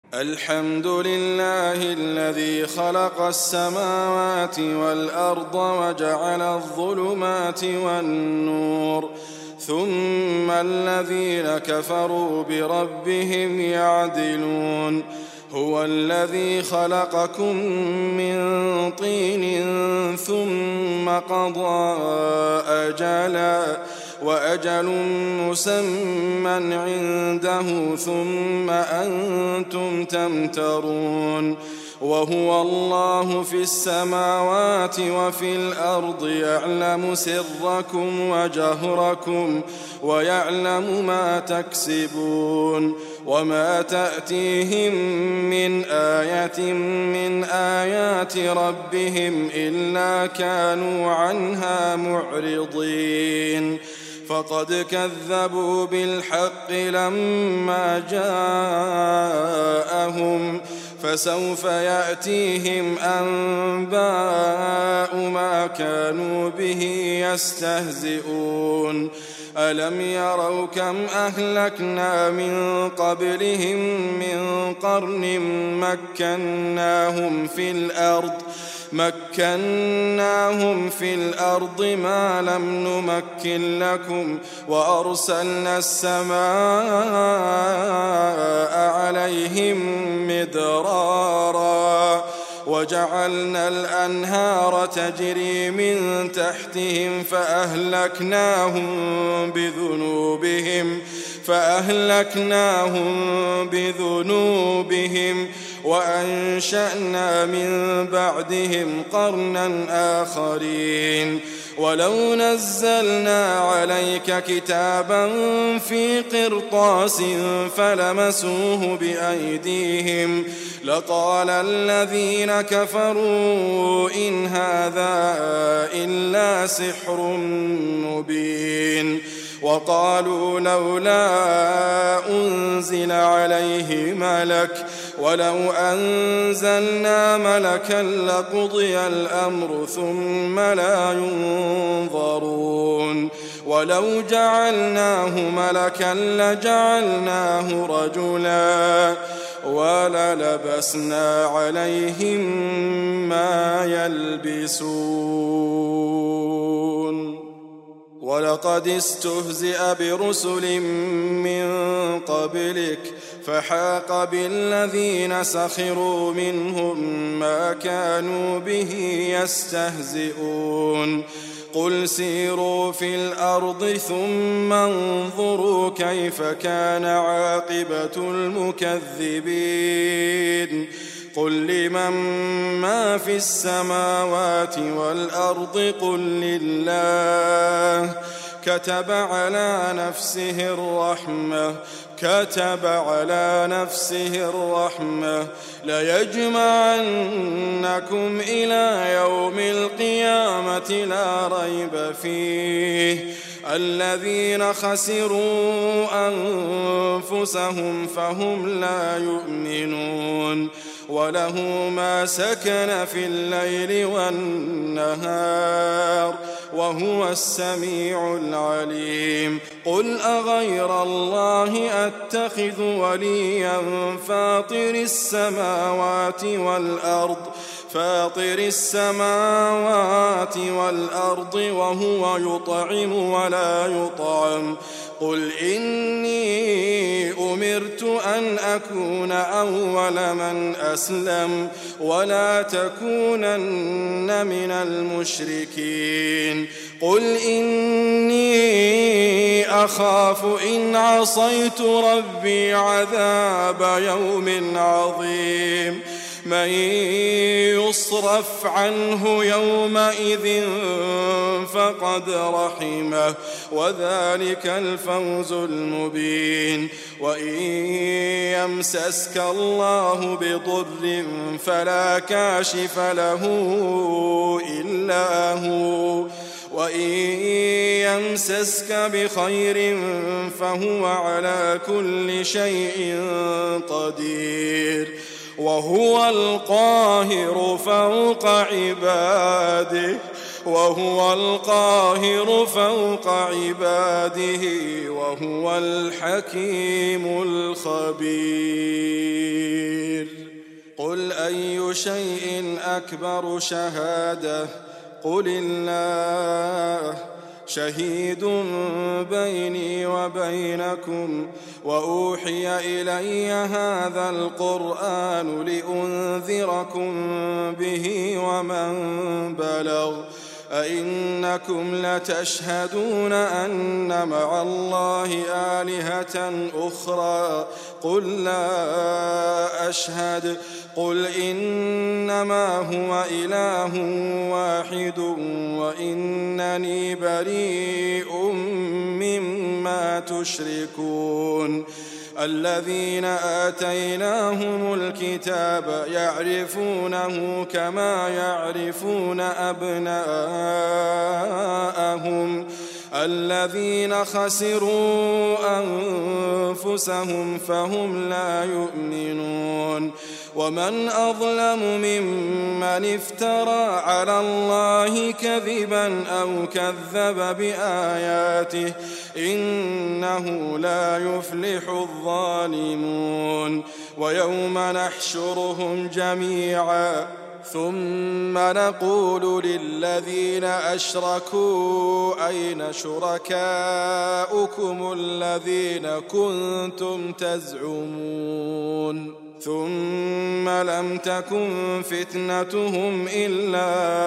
الحمد لله الذي خلق السماوات والأرض وجعل الظلمات والنور ثم الذين كفروا بربهم يعدلون هو الذي خلقكم من طين ثم قضى أجلا وأجل مسمى عنده ثم أنتم تمترون وهو الله في السماوات وفي الأرض يعلم سركم وجهركم ويعلم ما تكسبون وما تأتيهم من آية من آيات ربهم إلا كانوا عنها معرضين فقد كذبوا بالحق لما جاءهم فسوف يأتيهم أنباء ما كانوا به يستهزئون ألم يروا كم أهلكنا من قبلهم من قرن مكناهم في الأرض ما لم نمكن لكم وأرسلنا السماء عليهم مدرارا وجعلنا الأنهار تجري من تحتهم فأهلكناهم بذنوبهم وأنشأنا من بعدهم قرنا آخرين ولو نزلنا عليك كتابا في قرطاس فلمسوه بأيديهم لقال الذين كفروا إن هذا إلا سحر مبين وقالوا لولا أنزل عليه ملك ولو أنزلنا ملكا لقضي الأمر ثم لا ينظرون ولو جعلناه ملكا لجعلناه رجلا وللبسنا عليهم ما يلبسون ولقد استهزئ برسل من قبلك فحاق بالذين سخروا منهم ما كانوا به يستهزئون قل سيروا في الأرض ثم انظروا كيف كان عاقبة المكذبين قل لمن ما في السماوات والأرض قل لله كتب على نفسه الرحمة ليجمعنكم إلى يوم القيامة لا ريب فيه الذين خسروا أنفسهم فهم لا يؤمنون وله ما سكن في الليل والنهار وهو السميع العليم قل أغير الله أتخذ وليا فاطر السماوات والأرض وهو يطعم ولا يطعم قل إني أمرت أن أكون أول من أسلم ولا تكونن من المشركين قل إني أخاف إن عصيت ربي عذاب يوم عظيم من يصرف عنه يومئذ فقد رحمه وذلك الفوز المبين وإن يمسسك الله بضر فلا كاشف له إلا هو وإن يمسسك بخير فهو على كل شيء قدير وهو القاهر فوق عباده وهو الحكيم الخبير. أي شيء أكبر شهادة قل الله شهيد بيني وبينكم وأوحي إلي هذا القرآن لأنذركم به ومن بلغ أئنكم لتشهدون أن مع الله آلهة أخرى قل لا أشهد قل إنما هو إله واحد وإنني بريء مما تشركون الذين آتيناهم الكتاب يعرفونه كما يعرفون أبناءهم الذين خسروا أنفسهم فهم لا يؤمنون ومن أظلم ممن افترى على الله كذبا أو كذب بآياته إنه لا يفلح الظالمون ويوم نحشرهم جميعا ثم نقول للذين أشركوا أين شركاؤكم الذين كنتم تزعمون ثم لم تكن فتنتهم إلا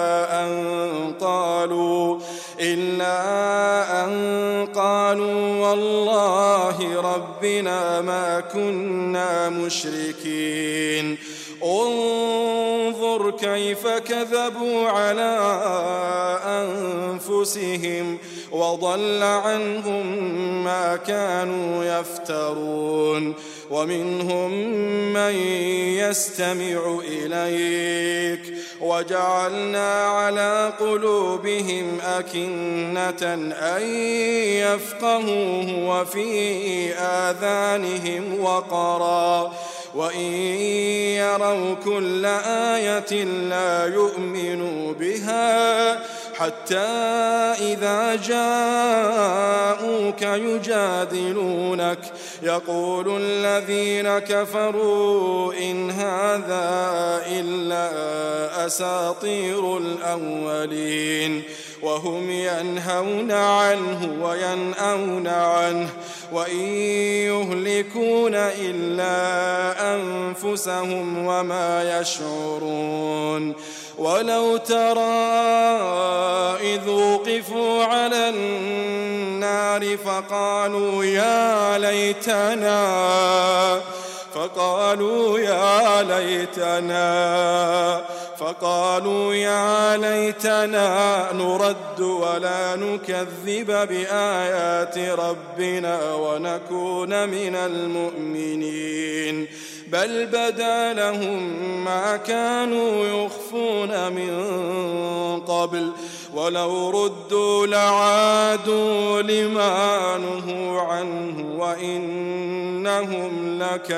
أن قالوا والله ربنا ما كنا مشركين انظر كيف كذبوا على أنفسهم وضل عنهم ما كانوا يفترون ومنهم من يستمع إليك وجعلنا على قلوبهم أكنة أن يفقهوه وفي آذانهم وقرا وإن يروا كل آية لا يؤمنوا بها حتى إذا جاءوك يجادلونك يقول الذين كفروا إن هذا إلا أساطير الأولين وهم ينهون عنه وينأون عنه وإن يهلكون إلا أنفسهم وما يشعرون ولو ترى إذ وقفوا على النار فقالوا يا ليتنا نرد ولا نكذب بآيات ربنا ونكون من المؤمنين بل بدا لهم ما كانوا يخفون من قبل ولو ردوا لعادوا لما نهوا عنه وإنهم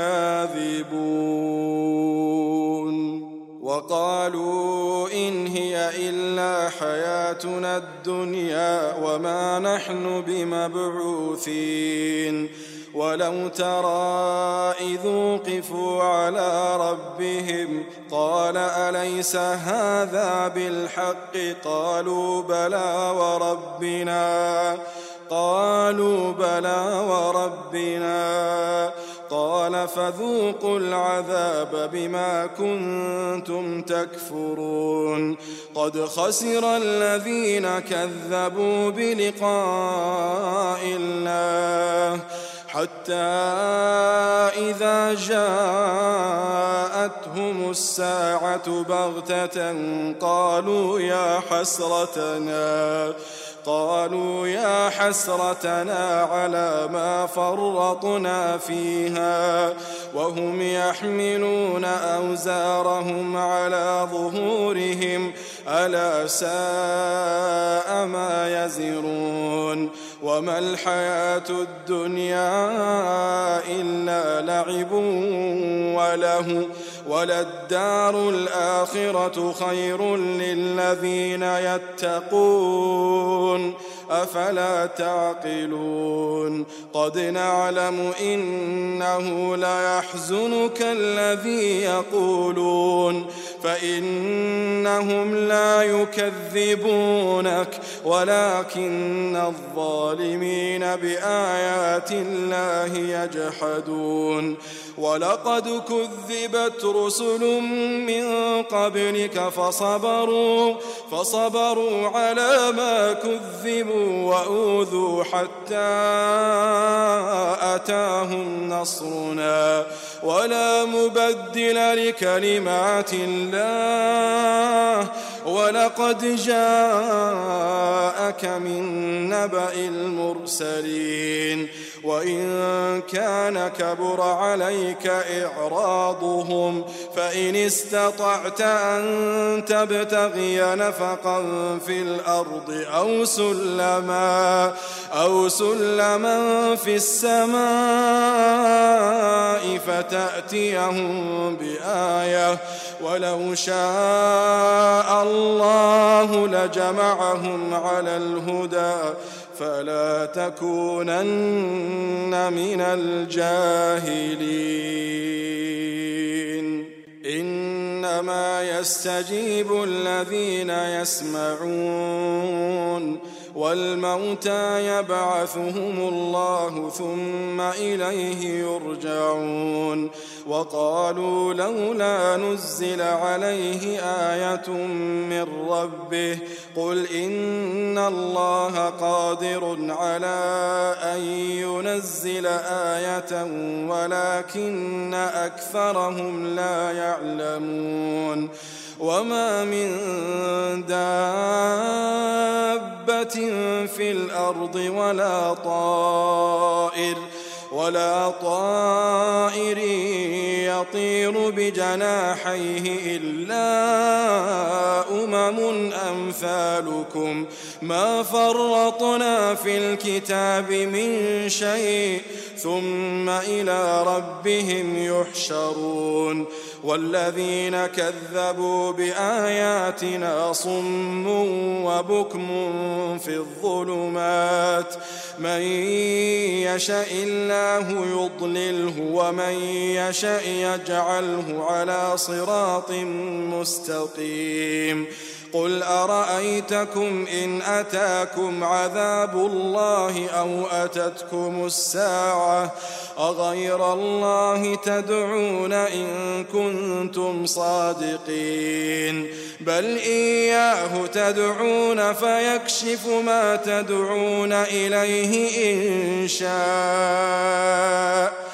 لكاذبون وقالوا إن هي إلا حياتنا الدنيا وما نحن بمبعوثين ولو ترى إذ وقفوا على ربهم قال أليس هذا بالحق قالوا بلى وربنا قال فذوقوا العذاب بما كنتم تكفرون قد خسر الذين كذبوا بلقاء الله حتى إذا جاءتهم الساعة بغتة قالوا يا حسرتنا على ما فرطنا فيها وهم يحملون أوزارهم على ظهورهم ألا ساء ما يزرون وما الحياة الدنيا إلا لعب وله وللدار الآخرة خير للذين يتقون أفلا تعقلون قد نعلم إنه ليحزنك الذي يقولون فإنهم لا يكذبونك ولكن الظالمين بآيات الله يجحدون ولقد كذبت رسل من قبلك فصبروا على ما كذبوا وأوذوا حتى أتاهم نصرنا ولا مبدل لكلمات الله ولقد جاءك من نبأ المرسلين وإن كان كبر عليك إعراضهم فإن استطعت أن تبتغي نفقا في الأرض أو سلما في السماء فتأتيهم بآية ولو شاء الله لجمعهم على الهدى فلا تكونن من الجاهلين إنما يستجيب الذين يسمعون والموتى يبعثهم الله ثم إليه يرجعون وقالوا لولا نزل عليه آية من ربه قل إن الله قادر على أن ينزل آية ولكن أكثرهم لا يعلمون وما من دابة في الأرض ولا طائر يطير بجناحيه إلا أمثالكم ما فرطنا في الكتاب من شيء ثم إلى ربهم يحشرون والذين كذبوا بآياتنا صم وبكم في الظلمات من يشاء الله يضلله ومن يشاء يجعله على صراط مستقيم قل أرأيتكم إن أتاكم عذاب الله أو أتتكم الساعة أغير الله تدعون إن كنتم صادقين بل إياه تدعون فيكشف ما تدعون إليه إن شاء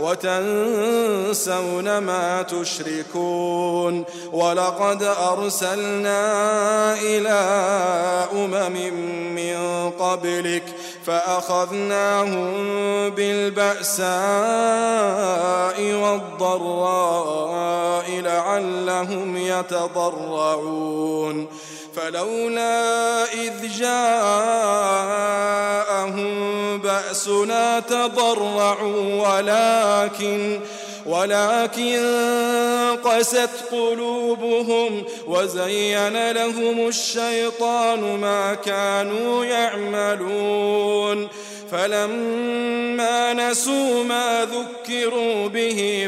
وتنسون ما تشركون ولقد أرسلنا إلى من قبلك فأخذناهم بالبأساء والضراء لعلهم يتضرعون فلولا إذ جاءهم بأسنا تضرعوا ولكن قست قلوبهم وزين لهم الشيطان ما كانوا يعملون فلما نسوا ما ذكروا به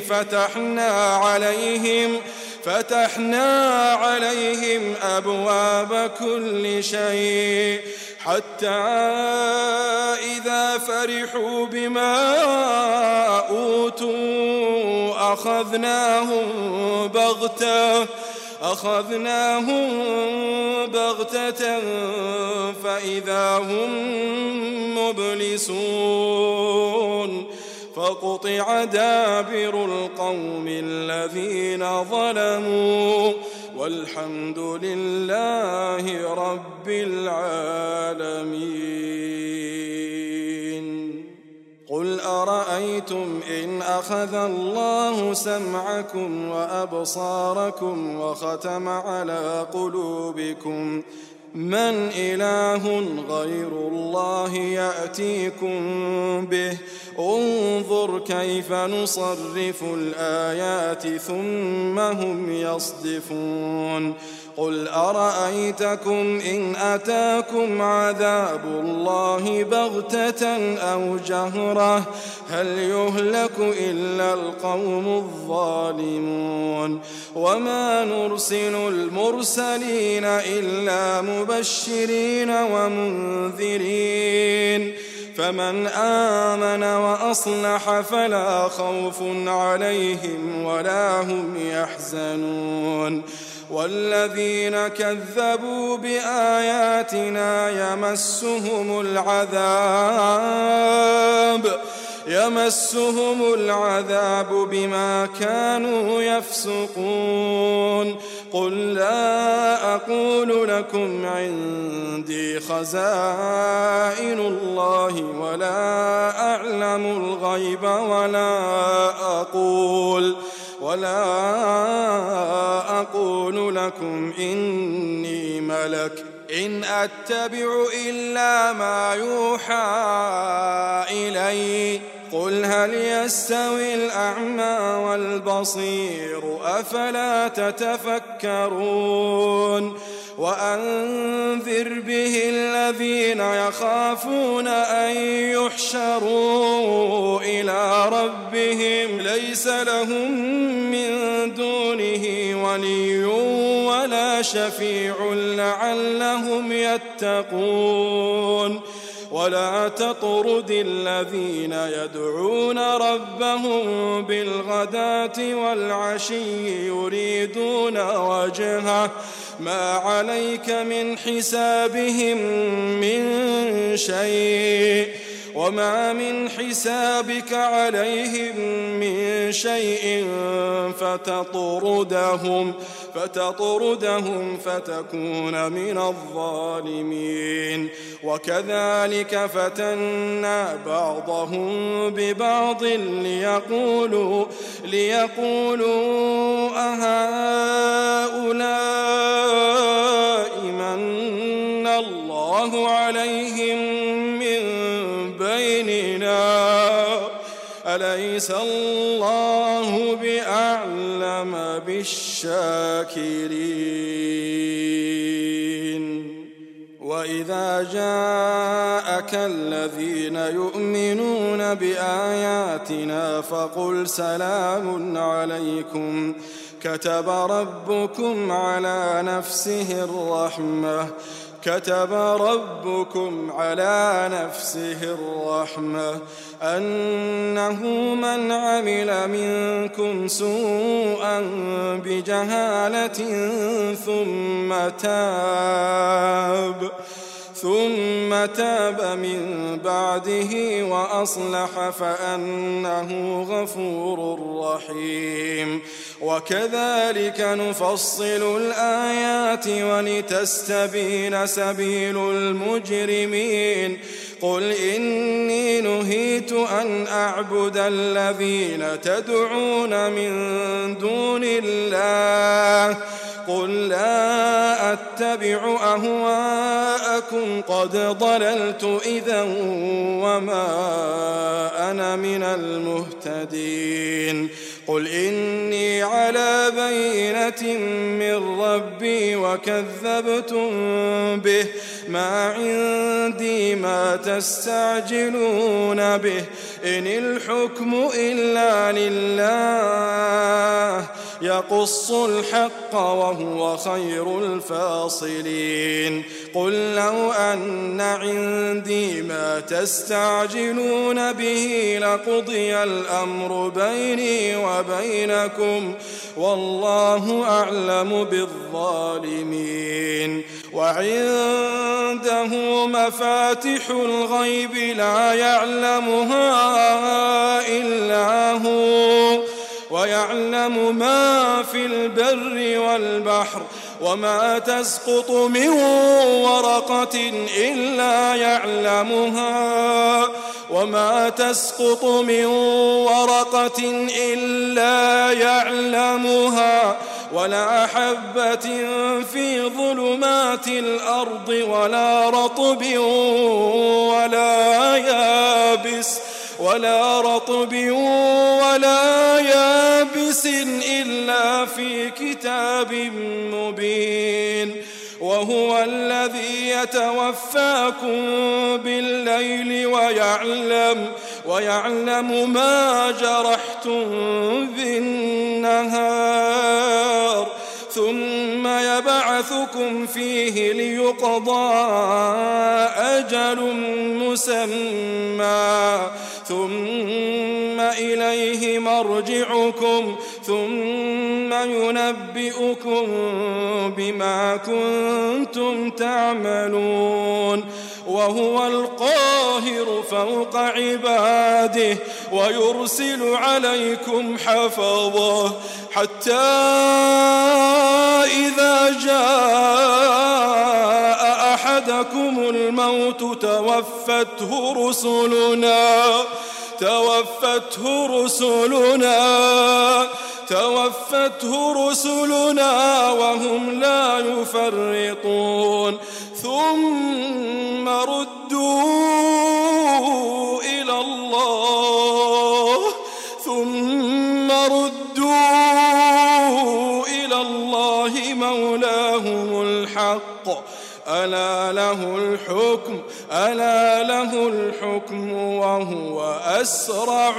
فتحنا عليهم أبواب كل شيء حتى إذا فرحوا بما أوتوا أخذناهم بغتة فإذا هم مبلسون فقطع دابر القوم الذين ظلموا والحمد لله رب العالمين قل أرأيتم إن أخذ الله سمعكم وأبصاركم وختم على قلوبكم من إله غير الله يأتيكم به انظر كيف نصرف الآيات ثم هم يصدفون قل أرأيتكم إن أتاكم عذاب الله بغتة أو جهرة هل يهلك إلا القوم الظالمون وما نرسل المرسلين إلا مبشرين ومنذرين فمن آمن وأصلح فلا خوف عليهم ولا هم يحزنون والذين كذبوا بآياتنا يمسهم العذاب بما كانوا يفسقون قل لا أقول لكم عندي خزائن الله ولا أعلم الغيب ولا أقول لكم إني ملك إن أتبع إلا ما يوحى إلي قل هل يستوي الأعمى والبصير أفلا تتفكرون وأنذر به الذين يخافون أن يحشروا إلى ربهم ليس لهم من دونه ولي ولا شفيع لعلهم يتقون ولا تطرد الذين يدعون ربهم بالغداة والعشي يريدون وجهه ما عليك من حسابهم من شيء وما من حسابك عليهم من شيء فتطردهم فتكون من الظالمين وكذلك فتنا بعضهم ببعض ليقولوا أهؤلاء من الله عليهم من بيننا أليس الله بأعلم بالشاكرين وإذا جاءك الذين يؤمنون بآياتنا فقل سلام عليكم كتب ربكم على نفسه الرحمة أنه من عمل منكم سوءا بجهالة ثم تاب من بعده وأصلح فأنه غفور رحيم وكذلك نفصل الآيات ولتستبين سبيل المجرمين قل إني نهيت أن أعبد الذين تدعون من دون الله قل لا أتبع أهواءكم قد ضللت إذا وما أنا من المهتدين قل إني على بينة من ربي وكذبتم به ما عندي ما تستعجلون به إن الحكم إلا لله يقص الحق وهو خير الفاصلين قل لو أن عندي ما تستعجلون به لقضي الأمر بيني وبينكم والله أعلم بالظالمين وعنده مفاتح الغيب لا يعلمها إلا هو ويعلم ما في البر والبحر وما تسقط من ورقة إلا يعلمها ولا حبة في ظلمات الأرض ولا رطب ولا يابس إلا في كتاب مبين. وهو الذي يتوفاكم بالليل ويعلم ما جرحتم بالنهار، ثم يبعثكم فيه ليقضى أجل مسمى، ثم إليه مرجعكم ثم ينبئكم بما كنتم تعملون. وهو القاهر فوق عباده ويرسل عليكم حفظه حتى إذا جاء أحدكم الموت توفته رسلنا وهم لا يفرطون، ثم ردوا إلى الله مولاهم الحق، ألا له الحكم وهو أسرع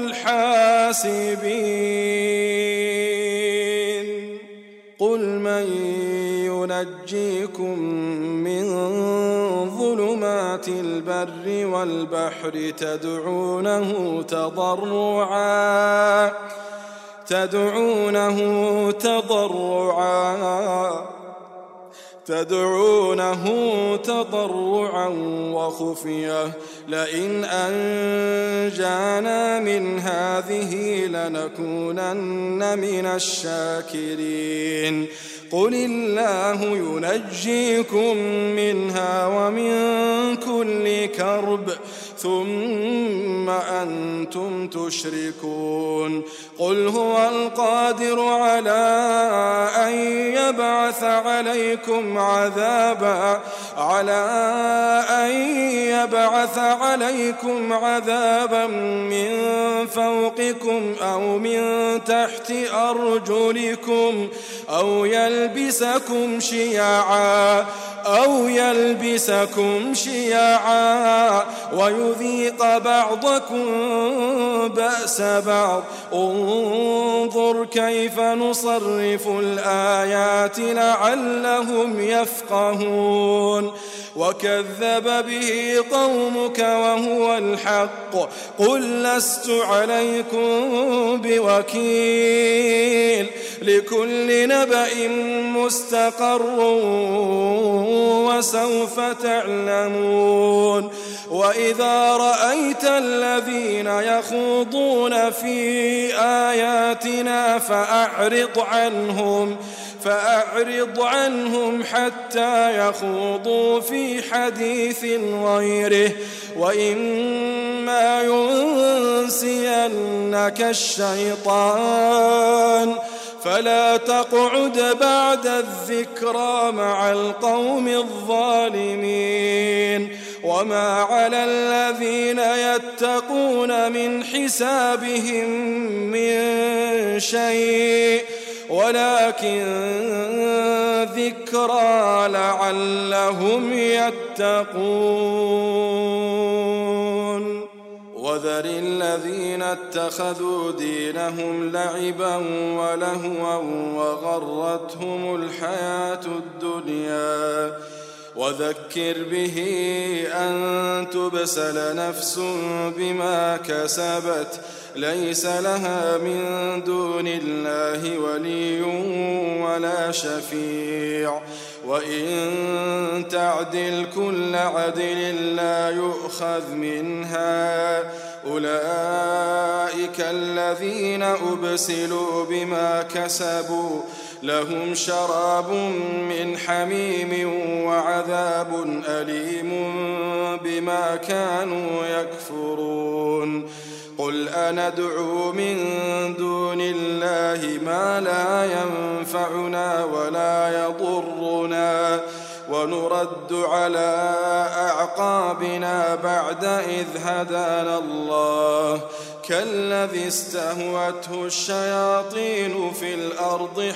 الحاسبين. قل من ينجيكم من ظلمات البر والبحر تدعونه تضرعا وخفية لئن أنجانا من هذه لنكونن من الشاكرين. قل الله ينجيكم منها ومن كل كرب ثم أنتم تشركون. قل هو القادر على أن يبعث عليكم عذابا من فوقكم أو من تحت أرجلكم أو يلبسكم شيعا ويذيق بعضكم بأس بعض. انظر كيف نصرف الآيات لعلهم يفقهون. وكذب به قومك وهو الحق قل لست عليكم بوكيل لكل نبأ مستقر وسوف تعلمون. وإذا رأيت الذين يخوضون في آياتنا فأعرض عنهم حتى يخوضوا في حديث غيره وإما ينسينك الشيطان فلا تقعد بعد الذكرى مع القوم الظالمين. وما على الذين يتقون من حسابهم من شيء ولكن ذكرى لعلهم يتقون. وذر الذين اتخذوا دينهم لعبا ولهوا وغرتهم الحياة الدنيا وذكر به أن تبسل نفس بما كسبت ليس لها من دون الله ولي ولا شفيع وإن تعدل كل عدل لا يؤخذ منها أولئك الذين أبسلوا بما كسبوا لهم شراب من حميم وعذاب أليم بما كانوا يكفرون. قل أندعو من دون الله ما لا ينفعنا ولا يضرنا ونرد على أعقابنا بعد إذ هدانا الله كالذي استهوته الشياطين في الأرض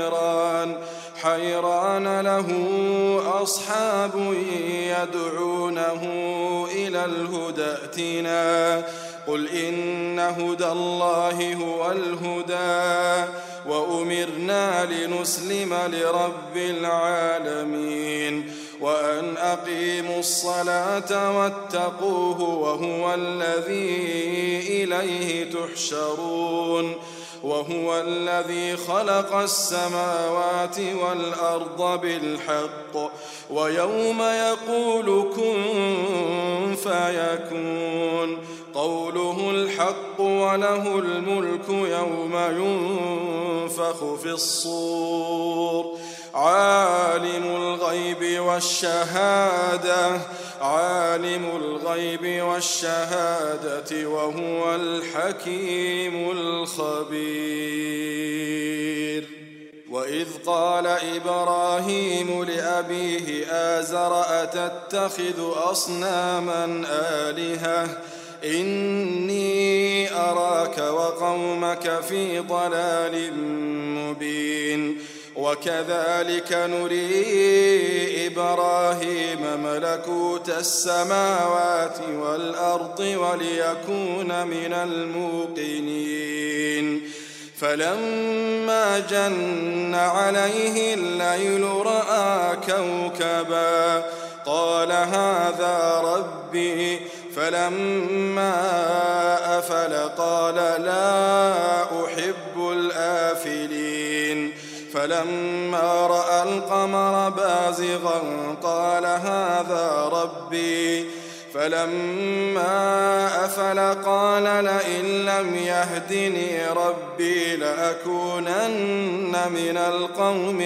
حيران له أصحاب يدعونه إلى الهدى ائتنا قل إن هدى الله هو الهدى وأمرنا لنسلم لرب العالمين وأن أقيموا الصلاة واتقوه وهو الذي إليه تحشرون وهو الذي خلق السماوات والأرض بالحق ويوم يقول كن فيكون قوله الحق وله الملك يوم ينفخ في الصور عالم الغيب والشهادة وهو الحكيم الخبير وإذ قال إبراهيم لأبيه آزر أتتخذ أصناما آلهة إني أراك وقومك في ضلال مبين وكذلك نري إبراهيم ملكوت السماوات والأرض وليكون من الموقنين فلما جن عليه الليل رأى كوكبا قال هذا ربي فلما أفل قال لا أحب الآفلين فلما رأى القمر بازغا قال هذا ربي فلما أفل قال لئن لم يهدني ربي لأكونن من القوم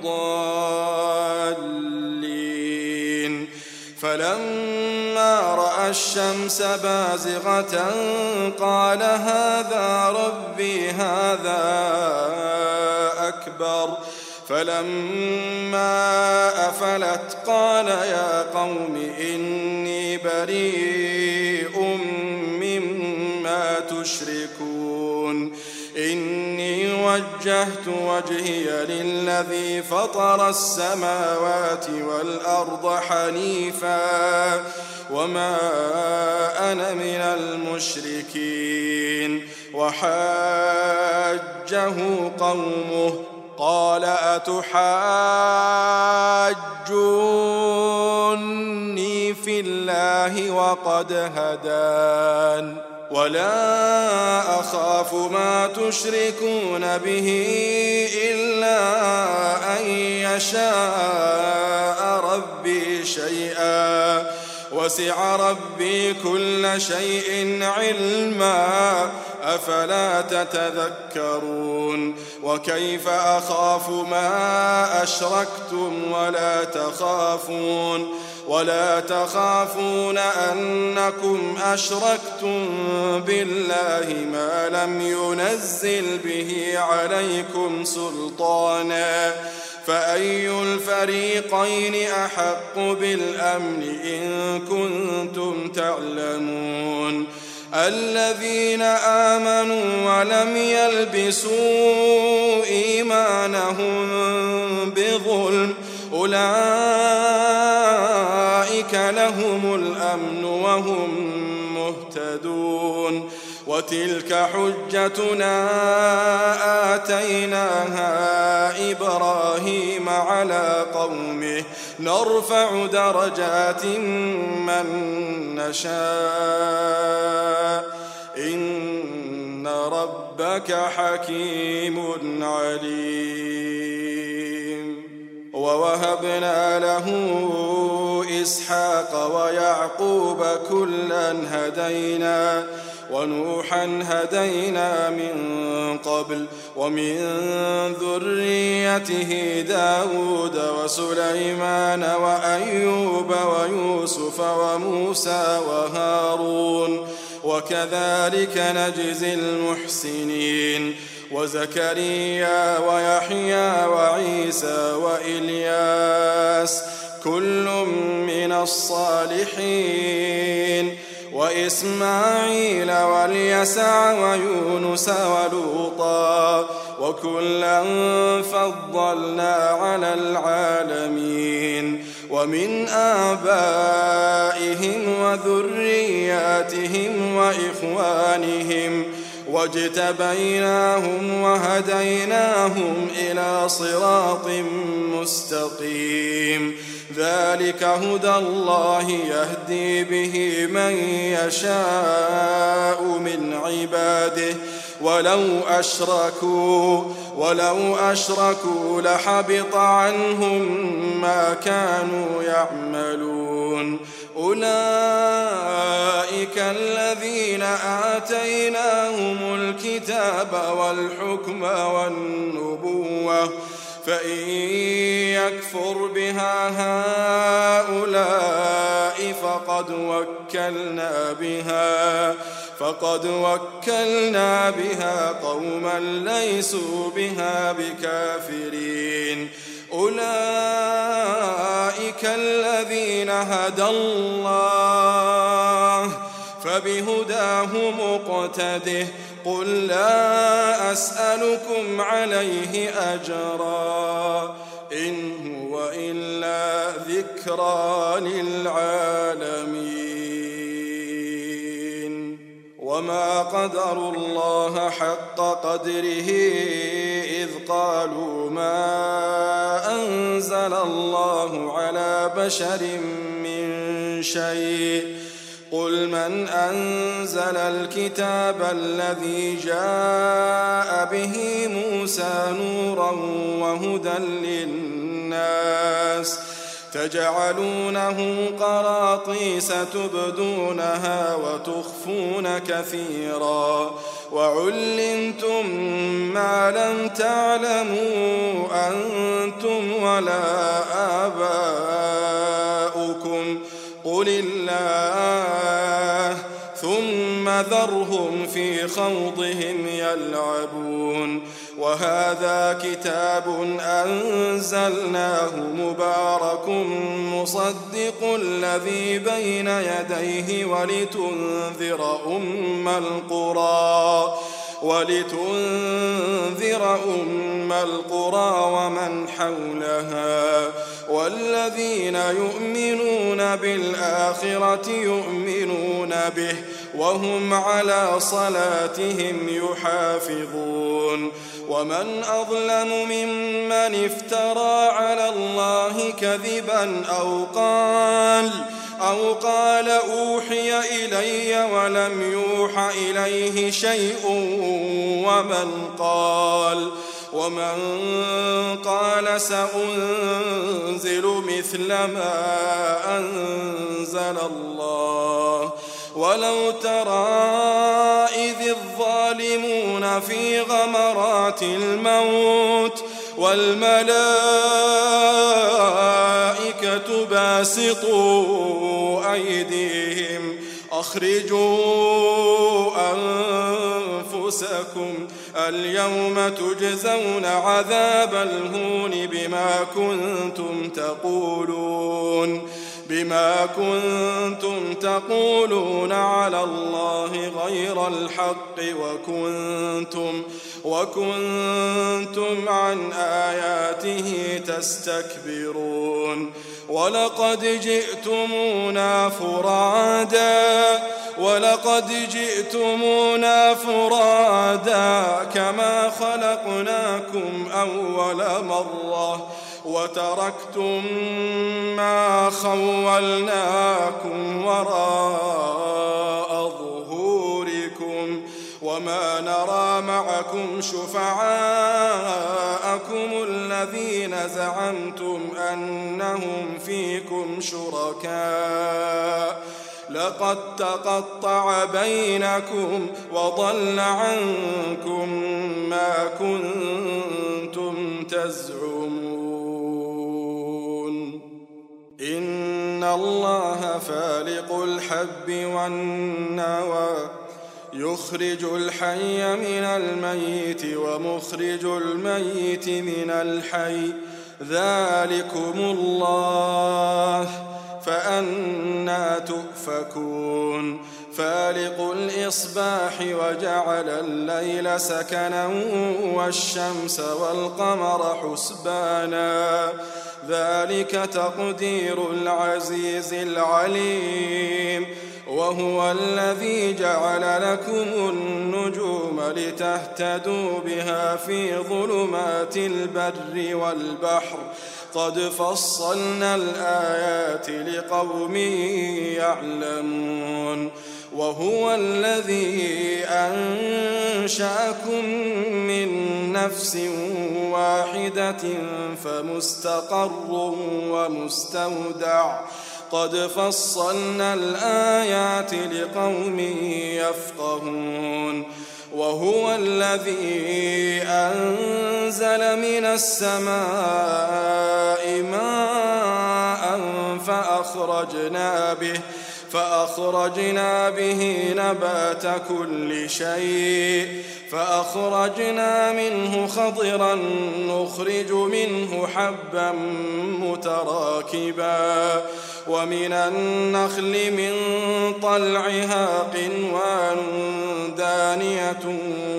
الضالين فلما رأى الشمس بازغة قال هذا ربي هذا أكبر فلما أفلت قال يا قوم إني بريء مما تشركون إني وجهت وجهي للذي فطر السماوات والأرض حنيفا وما أنا من المشركين وحاجه قومه قال أتحاجوني في الله وقد هدان ولا أخاف ما تشركون به إلا أن يشاء ربي شيئا وسع ربي كل شيء علما أفلا تتذكرون وكيف أخاف ما أشركتم ولا تخافون أنكم أشركتم بالله ما لم ينزل به عليكم سلطانا فأي الفريقين أحق بالأمن إن كنتم تعلمون الذين آمنوا ولم يلبسوا إيمانهم بظلم أولئك لهم الأمن وهم مهتدون وتلك حجتنا آتيناها إبراهيم على قومه نرفع درجات من نشاء إن ربك حكيم عليم ووهبنا له إسحاق ويعقوب كلا هدينا ونوحا هدينا من قبل ومن ذريته داود وسليمان وأيوب ويوسف وموسى وهارون وكذلك نجزي المحسنين وزكريا ويحيى وعيسى وإلياس كل من الصالحين وإسماعيل واليسع ويونس ولوطا وكلا فضلنا على العالمين ومن آبائهم وذرياتهم وإخوانهم واجتبيناهم وهديناهم إلى صراط مستقيم ذلك هدى الله يهدي به من يشاء من عباده ولو أشركوا لحبط عنهم ما كانوا يعملون أولئك الذين آتيناهم الكتاب والحكم والنبوة فإن يكفر بها هؤلاء فقد وكلنا بها قوما ليسوا بها بكافرين أولئك الذين هدى الله فبهداه مقتده قل لا أسألكم عليه أجرا إن هو إلا ذكرى للعالمين وما قدروا الله حق قدره إذ قالوا ما أنزل الله على بشر من شيء قل من أنزل الكتاب الذي جاء به موسى نورا وهدى للناس تجعلونه قراطيس تبدونها وتخفون كثيرا وعلمتم ما لم تعلموا أنتم ولا آباؤكم قل الله ثم ذرهم في خوضهم يلعبون وهذا كتاب أنزلناه مبارك مصدق الذي بين يديه ولتنذر أم القرى ومن حولها والذين يؤمنون بالآخرة يؤمنون به وهم على صلاتهم يحافظون ومن أظلم ممن افترى على الله كذبا أو قال أوحي إلي ولم يوح إليه شيء ومن قال سأنزل مثل ما أنزل الله ولو ترى إذ الظالمون في غمرات الموت والملائكة باسطوا أيديهم أخرجوا أنفسكم اليوم تجزون عذاب الهون بما كنتم تقولون على الله غير الحق وكنتم عن آياته تستكبرون ولقد جئتمونا فرادا كما خلقناكم أول مرة وتركتم ما خولناكم وراء ظهوركم وما نرى معكم شفعاءكم الذين زعمتم أنهم فيكم شركاء لقد تقطع بينكم وضل عنكم ما كنتم تزعمون إن الله فالق الحب والنوى يخرج الحي من الميت ومخرج الميت من الحي ذلكم الله فأنى تؤفكون فالق الإصباح وجعل الليل سكنا والشمس والقمر حسبانا ذلك تقدير العزيز العليم وهو الذي جعل لكم النجوم لتهتدوا بها في ظلمات البر والبحر قد فصلنا الآيات لقوم يعلمون وهو الذي أنشأكم من نفس واحدة فمستقر ومستودع قد فصلنا الآيات لقوم يفقهون وهو الذي أنزل من السماء ماء فأخرجنا به نبات كل شيء فأخرجنا منه خضرا نخرج منه حبا متراكبا ومن النخل من طلعها قنوان دانية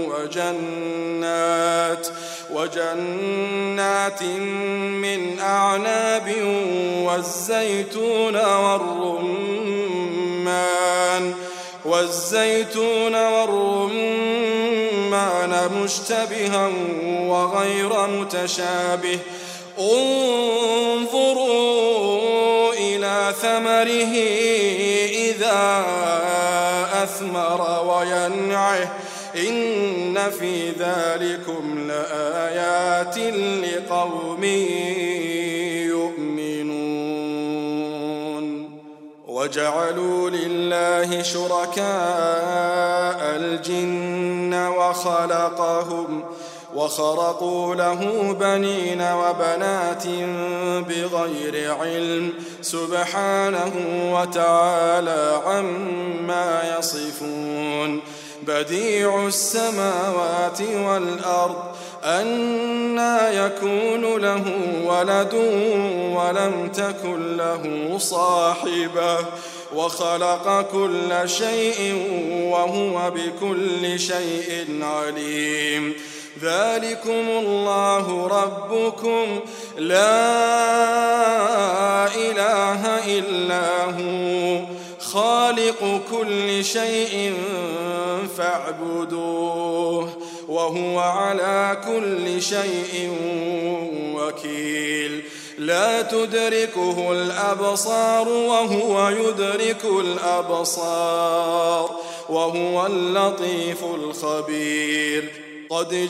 وجنات من أعناب والزيتون والرمان مشتبها وغير متشابه انظروا إلى ثمره إذا أثمر وينعه إن في ذلكم لآيات لقوم يؤمنون وجعلوا لله شركاء الجن وخرقوا له بنين وبنات بغير علم سبحانه وتعالى عما يصفون بديع السماوات والأرض أنى يكون له ولد ولم تكن له صاحبة وخلق كل شيء وهو بكل شيء عليم ذلكم الله ربكم لا إله إلا هو خالق كل شيء فاعبدوه وهو على كل شيء وكيل لا تدركه الأبصار وهو يدرك الأبصار وهو اللطيف الخبير قد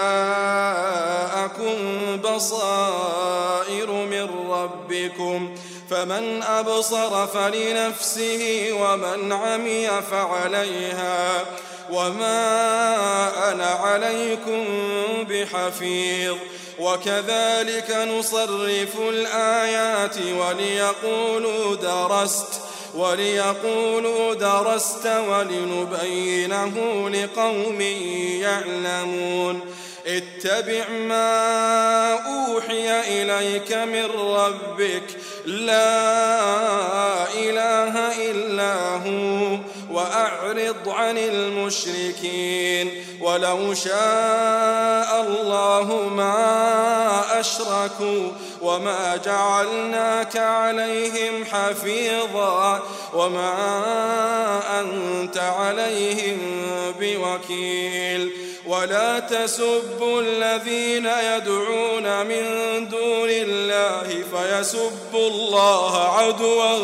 جاءكم بصائر من ربكم فمن أبصر فلنفسه ومن عمي فعليها وما أنا عليكم بحفيظ وكذلك نصرف الآيات وليقولوا درست ولنبينه لقوم يعلمون اتبع ما أوحي إليك من ربك لا إله إلا هو وأعرض عن المشركين ولو شاء الله ما أشركوا وما جعلناك عليهم حفيظا وما أنت عليهم بوكيل ولا تسبوا الذين يدعون من دون الله فيسبوا الله عدوا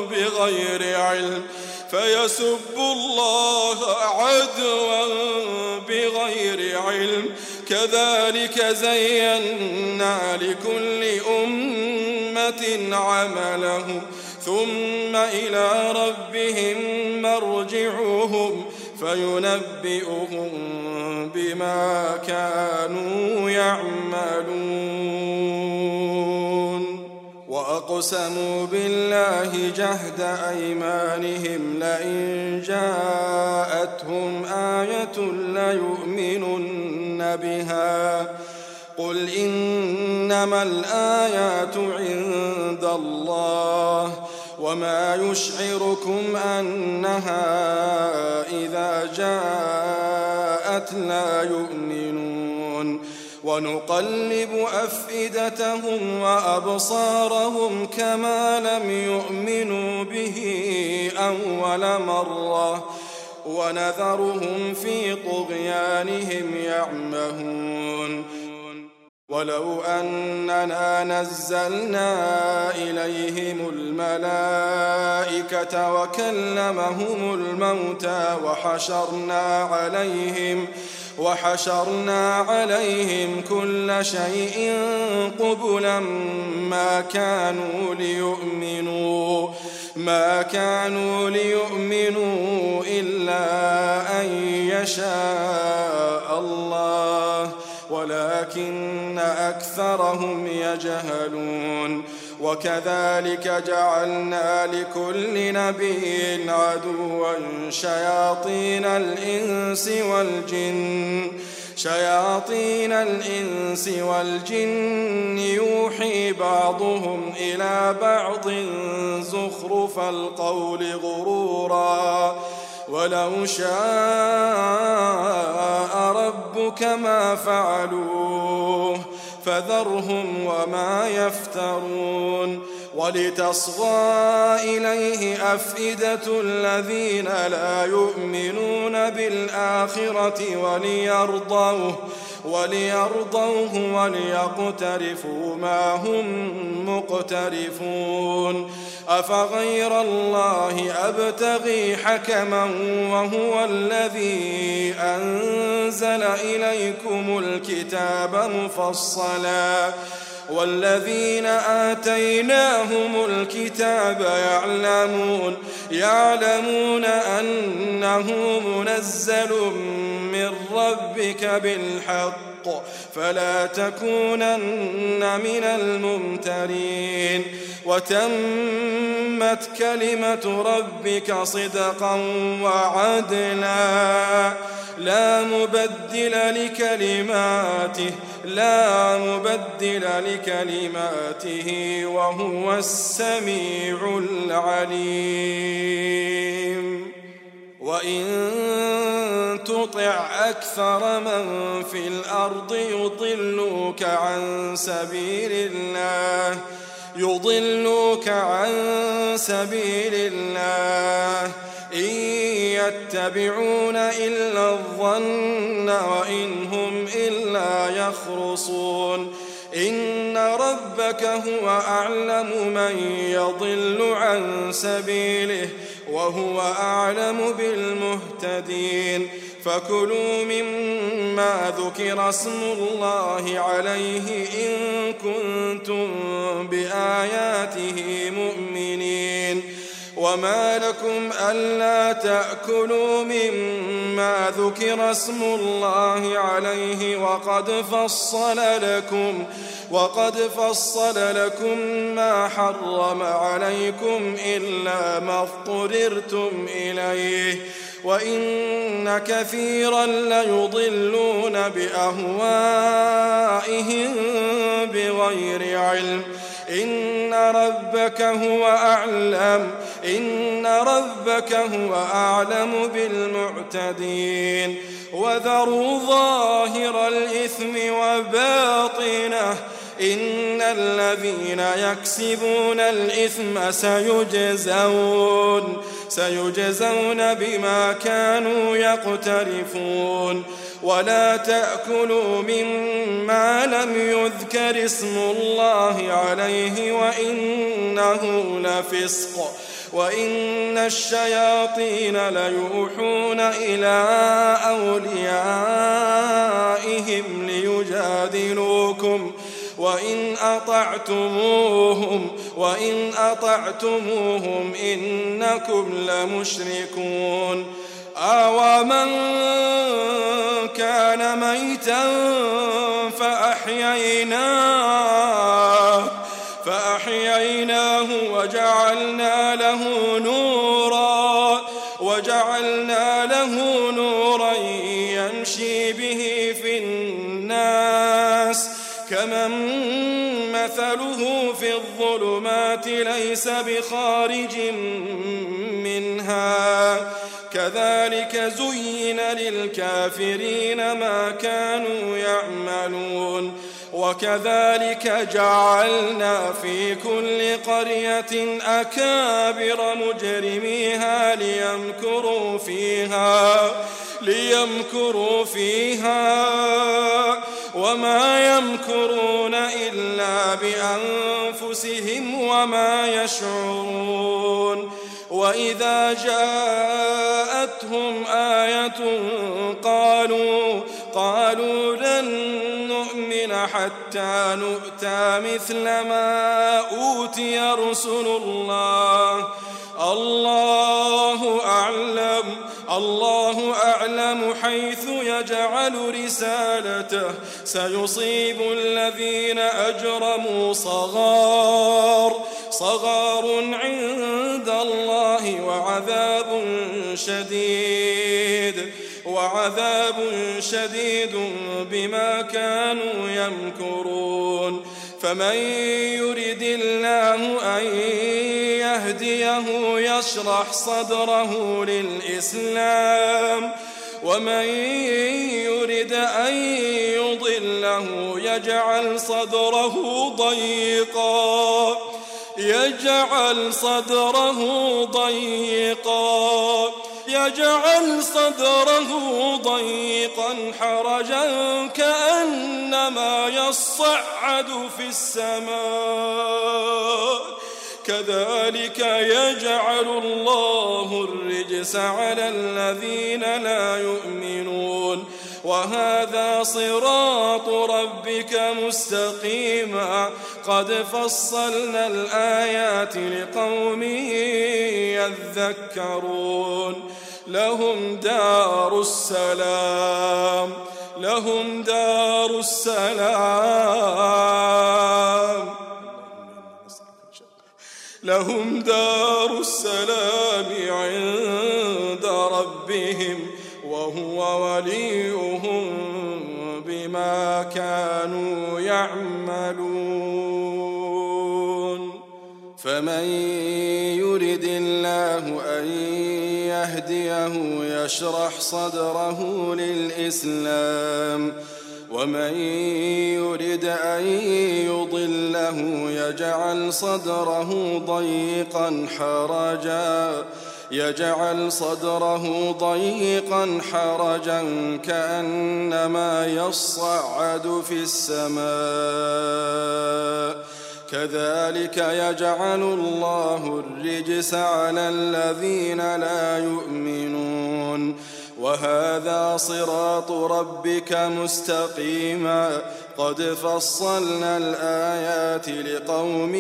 بغير علم كذلك زينا لكل أمة عملهم ثم إلى ربهم مرجعهم فينبئهم بما كانوا يعملون وأقسموا بالله جهد أيمانهم لئن جاءتهم آية ليؤمنن بها قل إنما الآيات عند الله وما يشعركم أنها إذا جاءت لا يؤمنون ونقلب أفئدتهم وأبصارهم كما لم يؤمنوا به أول مرة ونذرهم في طغيانهم يعمهون ولو أننا نزلنا إليهم الملائكة وكلمهم الموتى وحشرنا عليهم كل شيء قبلا ما كانوا ليؤمنوا إلا أن يشاء الله ولكن أكثرهم يجهلون وكذلك جعلنا لكل نبي عدوا شياطين الإنس والجن يوحي بعضهم إلى بعض زخرف القول غرورا ولو شاء ربك ما فعلوه فذرهم وما يفترون ولتصغى إليه أفئدة الذين لا يؤمنون بالآخرة وليرضوه وليقترفوا ما هم مقترفون أفغير الله أبتغي حكما وهو الذي أنزل إليكم الكتاب مفصلا والذين آتيناهم الكتاب يعلمون أنه منزل من ربك بالحق فلا تكونن من الممترين وتمت كلمة ربك صدقا وعدلا لا مبدل لكلماته وهو السميع العليم وإن تطع أكثر من في الأرض يضلوك عن سبيل الله إن يتبعون إلا الظن وإن هم إلا يخرصون إن ربك هو أعلم من يضل عن سبيله وهو أعلم بالمهتدين فكلوا مما ذكر اسم الله عليه إن كنتم بآياته مؤمنين وما لكم ألا تأكلوا مما ذكر اسم الله عليه وقد فصل لكم ما حرم عليكم إلا ما اضطررتم إليه وإن كثيرا ليضلون بأهوائهم بغير علم إن ربك هو أعلم بالمعتدين وذروا ظاهر الإثم وباطنه إن الذين يكسبون الإثم سيجزون بما كانوا يقترفون ولا تأكلوا مما لم يذكر اسم الله عليه وإنه لفسق وإن الشياطين ليوحون إلى أوليائهم ليجادلوكم وإن أطعتموهم إنكم لمشركون أَوَمَنْ كَانَ مَيْتًا فَأَحْيَيْنَاهُ وجعلنا له نورا يمشي به في الناس كمن مثله في الظلمات ليس بخارج منها كذلك زين للكافرين ما كانوا يعملون وكذلك جعلنا في كل قرية أكابر مجرميها ليمكروا فيها وما يمكرون إلا بأنفسهم وما يشعرون وإذا جاءتهم آية قالوا لن نؤمن حتى نؤتى مثل ما أوتي رسل الله الله أعلم حيث يجعل رسالته سيصيب الذين أجرموا صغار عند الله وعذاب شديد بما كانوا يمكرون فمن يرد الله أن يهديه يشرح صدره للإسلام ومن يرد أن يضله يجعل صدره ضيقا حرجا كأنما يصعد في السماء كذلك يجعل الله الرجس على الذين لا يؤمنون وهذا صراط ربك مستقيما قد فصلنا الآيات لقوم يذكرون لهم دار السلام عند ربهم وهو وليهم بما كانوا يعملون فمن يرد الله أن يهديه يشرح صدره للإسلام ومن يرد أن يضله يجعل صدره ضيقا حرجا كأنما يصعد في السماء كذلك يجعل الله الرجس على الذين لا يؤمنون وهذا صراط ربك مستقيما قد فصلنا الآيات لقوم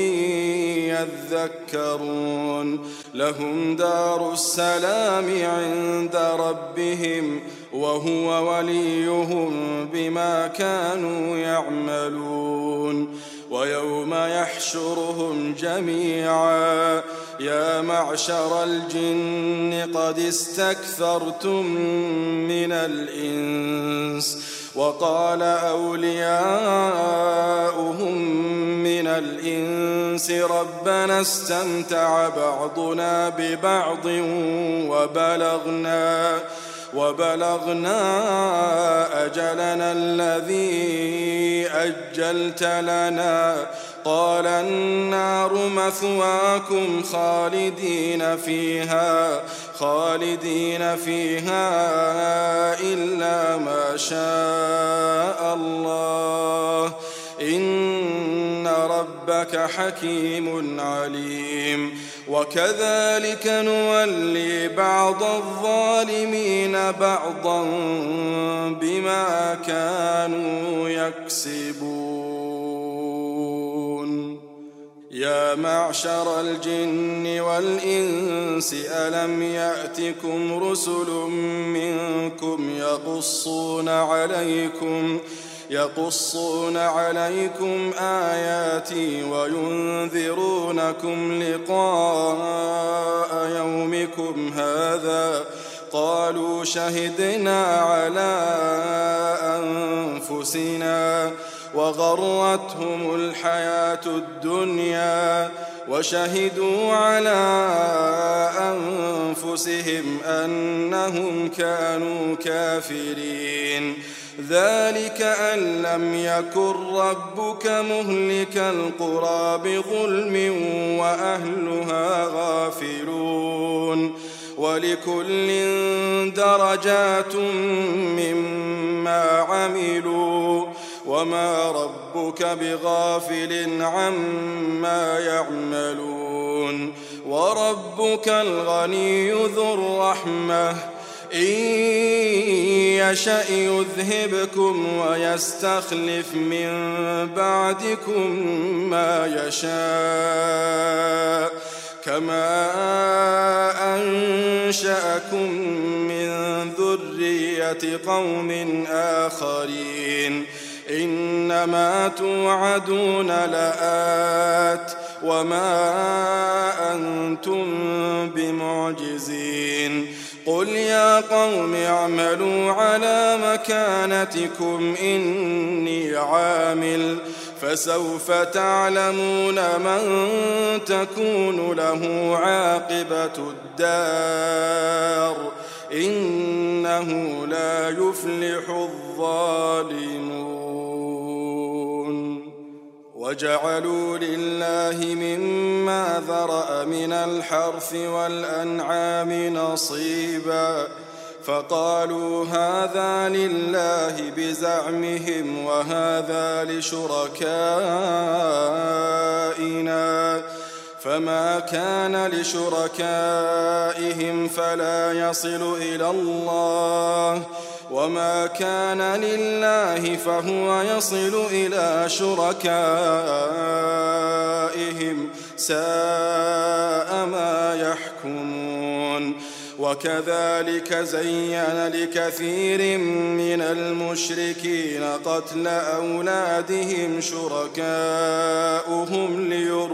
يذكرون لهم دار السلام عند ربهم وهو وليهم بما كانوا يعملون ويوم يحشرهم جميعا يا معشر الجن قد استكثرتم من الإنس وقال أولياؤهم من الإنس ربنا استمتع بعضنا ببعض وبلغنا أجلنا الذي أجلت لنا قال النار مثواكم خالدين فيها إلا ما شاء الله إن ربك حكيم عليم وكذلك نولي بعض الظالمين بعضا بما كانوا يكسبون يا معشر الجن والإنس ألم يقصون عليكم آياتي وينذرونكم لقاء يومكم هذا قالوا شهدنا على أنفسنا وغرتهم الحياة الدنيا وشهدوا على أنفسهم أنهم كانوا كافرين ذلك أن لم يكن ربك مهلك القرى بظلم وأهلها غافلون ولكل درجات مما عملوا وما ربك بغافل عما يعملون وربك الغني ذو الرحمة إن يشأ يذهبكم ويستخلف من بعدكم ما يشاء كما أنشأكم من ذرية قوم آخرين إنما توعدون لآت وما أنتم بمعجزين قل يا قوم اعملوا على مكانتكم إني عامل فسوف تعلمون من تكون له عاقبة الدار إنه لا يفلح الظالمون وجعلوا لله مما ذرأ من الحرث والأنعام نصيبا فقالوا هذا لله بزعمهم وهذا لشركائنا فما كان لشركائهم فلا يصل إلى الله وما كان لله فهو يصل إلى شركائهم ساء ما يحكمون وكذلك زين لكثير من المشركين قتل أولادهم شركاؤهم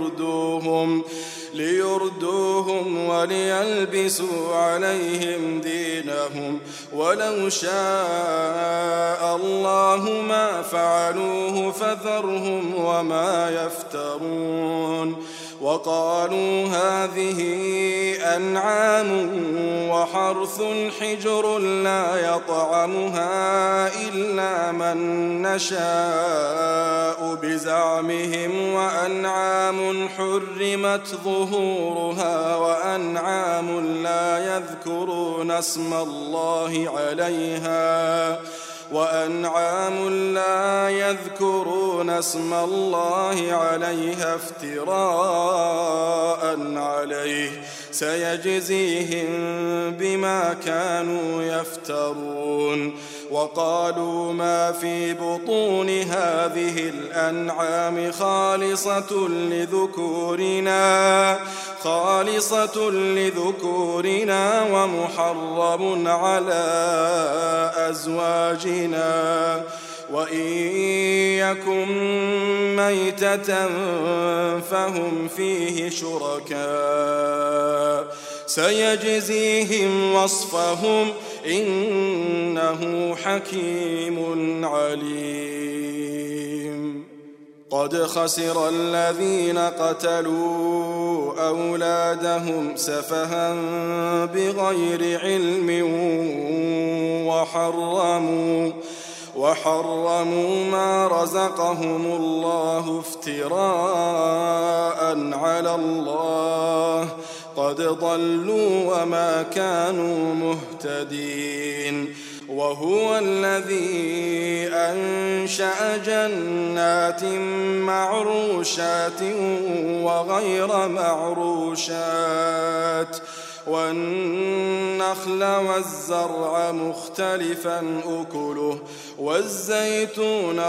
ليردوهم وليلبسوا عليهم دينهم ولو شاء الله ما فعلوه فذرهم وما يفترون وقالوا هذه أنعام وحرث حجر لا يطعمها إلا من نشاء بزعمهم وأنعام حرمت ظهورها وأنعام لا يذكرون اسم الله عليها افتراء عليه سيجزيهم بما كانوا يفترون وقالوا ما في بطون هذه الأنعام خالصة لذكورنا ومحرم على أزواجنا وإن يكن ميتة فهم فيه شركاء سيجزيهم وصفهم إنه حكيم عليم قد خسر الذين قتلوا أولادهم سفها بغير علم وحرموا ما رزقهم الله افتراء على الله قد ضلوا وما كانوا مهتدين وهو الذي أنشأ جنات معروشات وغير معروشات والنخل والزرع مختلفا أكله والزيتون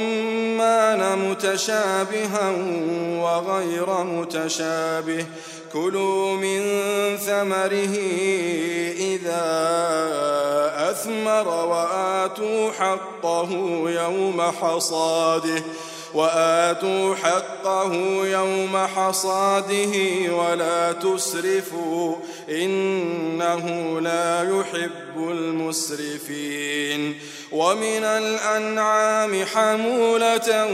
والرمان متشابها وغير متشابه كلوا من ثمره إذا أثمر وآتوا حقه يوم حصاده ولا تسرفوا إنه لا يحب المسرفين ومن الأنعام حمولة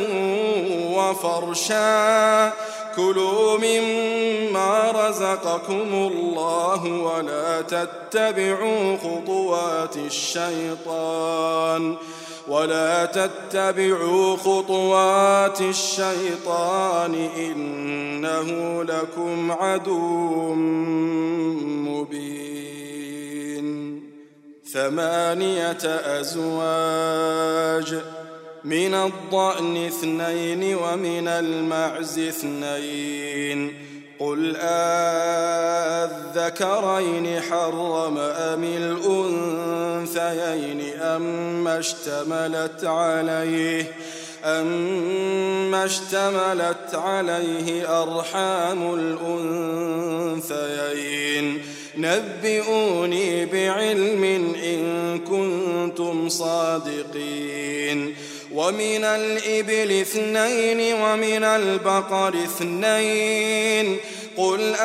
وفرشا كلوا مما رزقكم الله ولا تتبعوا خطوات الشيطان إنه لكم عدو مبين 8 أزواج من الضأن 2 ومن المعز 2 قل أذكرين حرم أم الأنثيين أما اشتملت عليه أرحام الأنثيين نبئوني بعلم إن كنتم صادقين ومن الإبل 2 ومن البقر 2 قل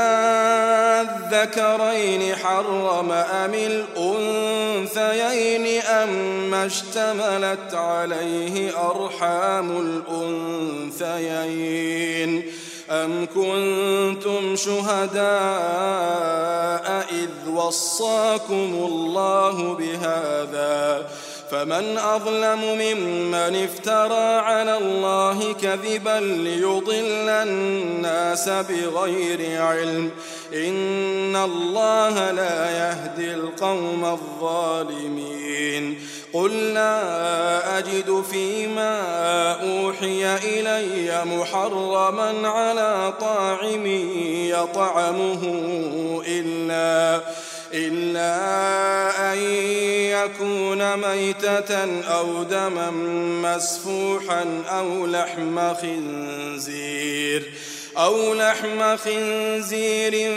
أذكرين حرم أم الأنثيين أما اشتملت عليه أرحام الأنثيين أم كنتم شهداء إذ وصاكم الله بهذا فمن أظلم ممن افترى على الله كذبا ليضل الناس بغير علم إن الله لا يهدي القوم الظالمين قل لا أجد فيما أوحي إلي محرما على طاعم يطعمه إلا أن يكون ميتة أو دما مسفوحا أو لحم خنزير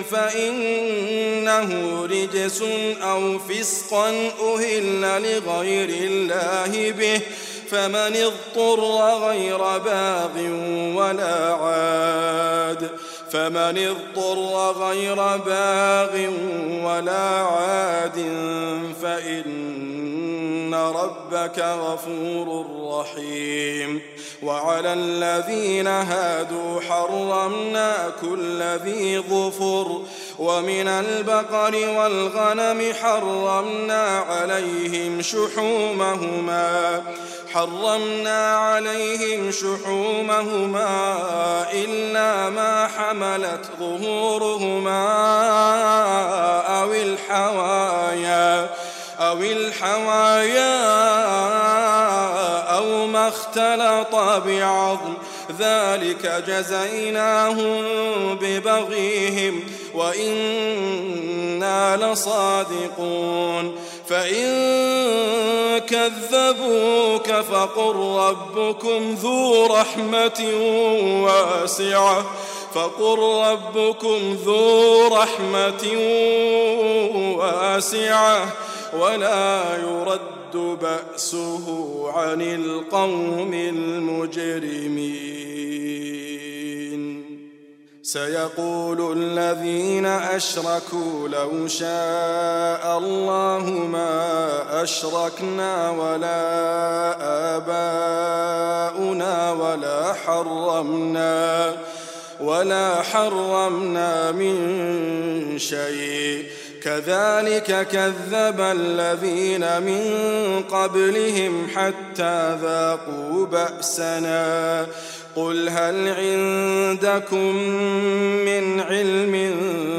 فإنه رجس أو فسقا أهل لغير الله به فمن اضطر غير باغ ولا عاد فإن ربك غفور رحيم وعلى الذين هادوا حرمنا كل ذي ظفر ومن البقر والغنم حرمنا عليهم شحومهما إلا ما حملت ظهورهما أو الحوايا أو ما اختلط بعظم ذلك جزيناهم ببغيهم وإنا لصادقون فإن كذبوك فقل ربكم ذو رحمة واسعة ولا يرد بأسه عن القوم المجرمين سيقول الذين أشركوا لو شاء الله ما أشركنا ولا آباؤنا ولا حرمنا من شيء كذلك كذب الذين من قبلهم حتى ذاقوا بأسنا قل هل عندكم من علم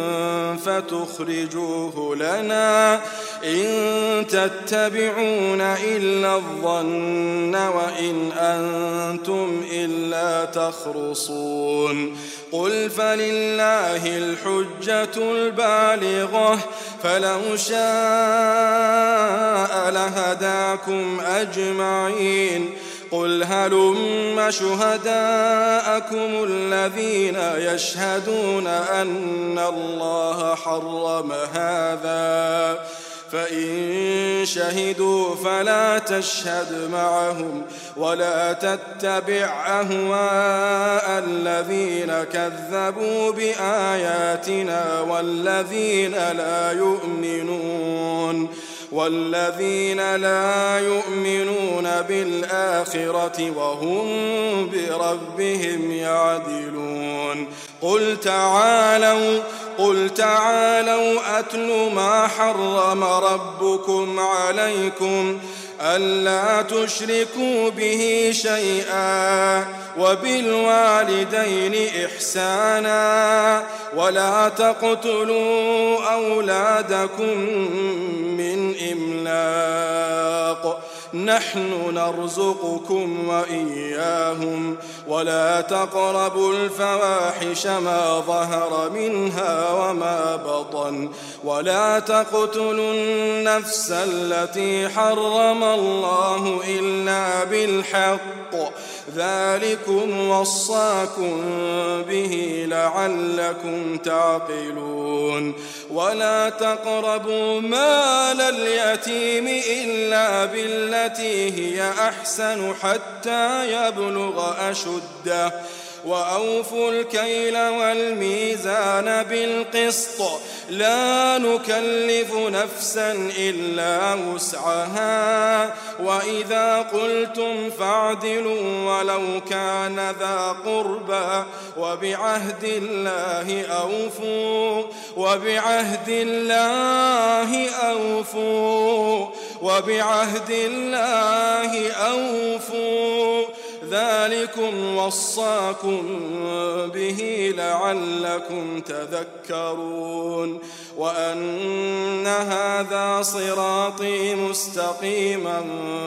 فتخرجوه لنا إن تتبعون إلا الظن وإن أنتم إلا تخرصون قل فلله الحجة البالغة فلو شاء لهداكم أجمعين قل هلم شهداءكم الذين يشهدون أن الله حرم هذا فإن شهدوا فلا تشهد معهم ولا تتبع أهواء الذين كذبوا بآياتنا والذين لا يؤمنون بالآخرة وهم بربهم يعدلون قل تعالوا أتل ما حرم ربكم عليكم ألا تشركوا به شيئا وبالوالدين إحسانا ولا تقتلوا أولادكم من إملاق نحن نرزقكم وإياهم ولا تقربوا الفواحش ما ظهر منها وما بطن ولا تقتلوا النفس التي حرم الله إلا بالحق ذلكم وصاكم به لعلكم تعقلون ولا تقربوا مال اليتيم إلا بالتي هي أحسن حتى يبلغ أشده وأوفوا الكيل والميزان بالقسط لا نكلف نفسا إلا وسعها وإذا قلتم فاعدلوا ولو كان ذا قربى وبعهد الله أوفوا ذلكم وصاكم به لعلكم تذكرون وأن هذا صراطي مستقيما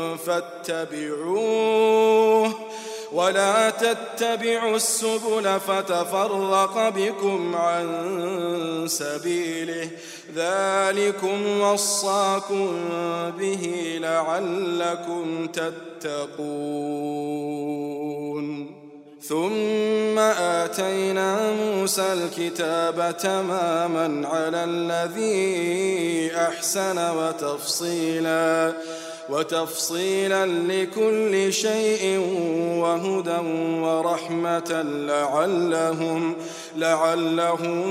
فاتبعوه ولا تتبعوا السبل فتفرق بكم عن سبيله ذلكم وصاكم به لعلكم تتقون ثم آتينا موسى الكتاب تماما على الذي أحسن وتفصيلا لكل شيء وهدى ورحمة لعلهم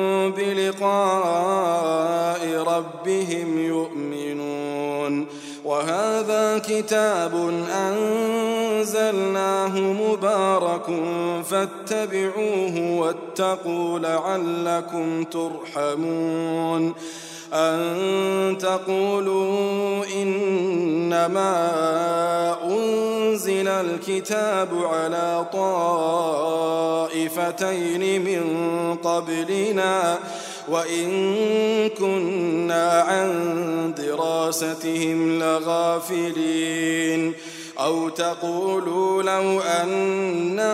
بلقاء ربهم يؤمنون وهذا كتاب أنزلناه مبارك فاتبعوه واتقوا لعلكم ترحمون أن تقولوا إنما أنزل الكتاب على طائفتين من قبلنا وإن كنا عن دراستهم لغافلين أو تقولوا لو أنا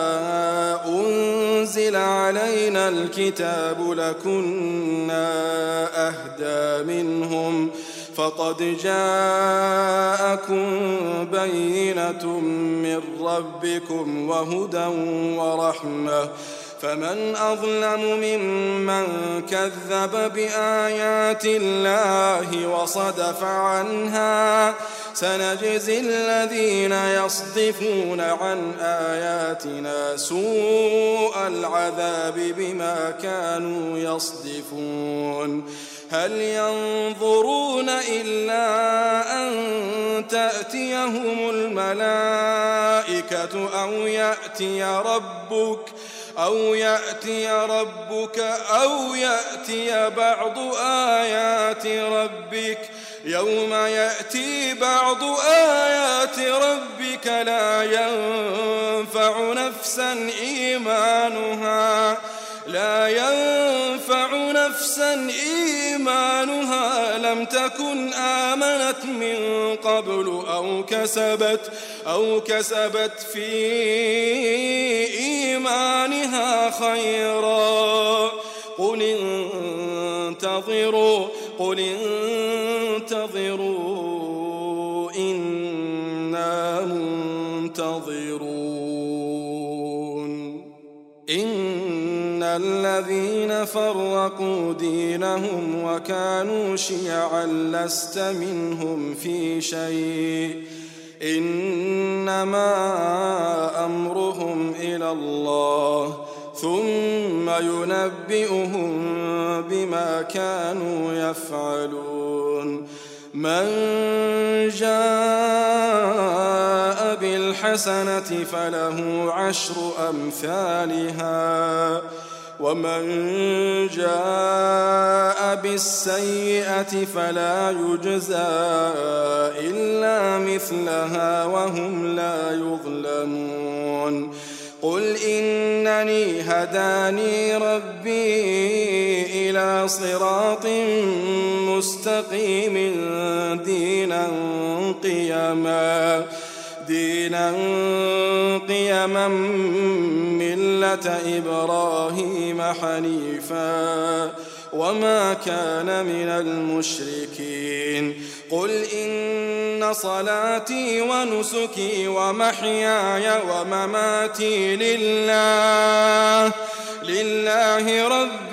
أنزل علينا الكتاب لكنا أهدى منهم فقد جاءكم بينة من ربكم وهدى ورحمة فمن أظلم ممن كذب بآيات الله وصدف عنها سنجزي الذين يصدفون عن آياتنا سوء العذاب بما كانوا يصدفون هل ينظرون إلا أن تأتيهم الملائكة أو يأتي ربك أو يأتي بعض آيات ربك يوم يأتي بعض آيات ربك لا ينفع نفسا إيمانها لم تكن آمنت من قبل أو كسبت في إيمانها خيرا قل انتظروا إنا منتظرون إن الذين فرقوا دينهم وكانوا شيعا لست منهم في شيء إنما أمرهم إلى الله ثم ينبئهم بما كانوا يفعلون من جاء بالحسنة فله 10 أمثالها ومن جاء بالسيئة فلا يجزى إلا مثلها وهم لا يظلمون قل إنني هداني ربي إلى صراط مستقيم دينا قيما ملة إبراهيم حنيفا وما كان من المشركين قل إن صلاتي ونسكي ومحياي ومماتي لله رب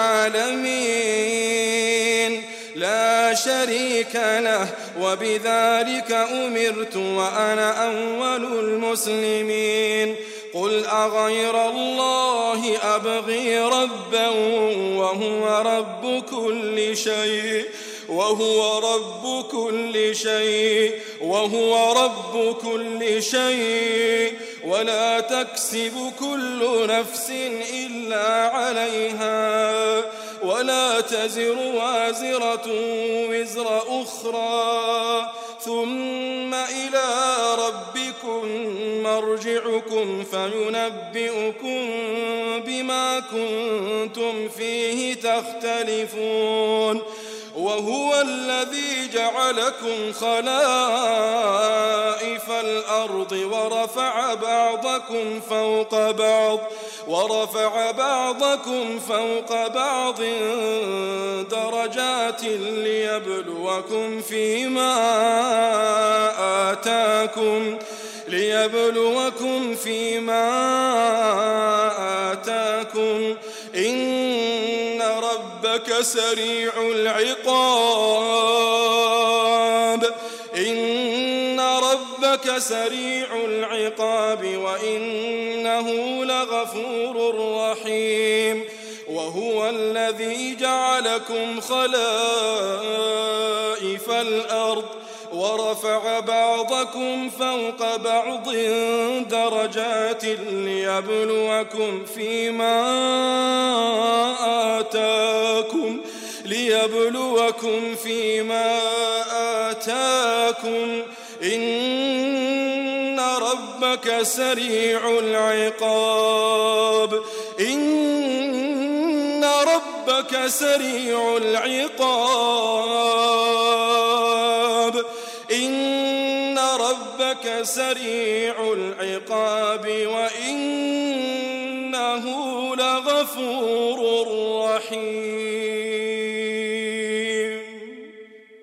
العالمين لا شريك له وبذلك أمرت وأنا أول المسلمين قل أغير الله أبغي ربا وهو رب كل شيء ولا تكسب كل نفس إلا عليها ولا تزر وازرة وزر أخرى ثم إلى ربكم مرجعكم فينبئكم بما كنتم فيه تختلفون وهو الذي جعلكم خلائف الأرض ورفع بعضكم فوق بعض درجات ليبلوكم فيما آتاكم إن ربك سريع العقاب وإنه لغفور رحيم وهو الذي جعلكم خلائف الأرض ورفع بعضكم فوق بعض درجات ليبلوكم فيما آتاكم إن ربك سريع العقاب وإنه لغفور رحيم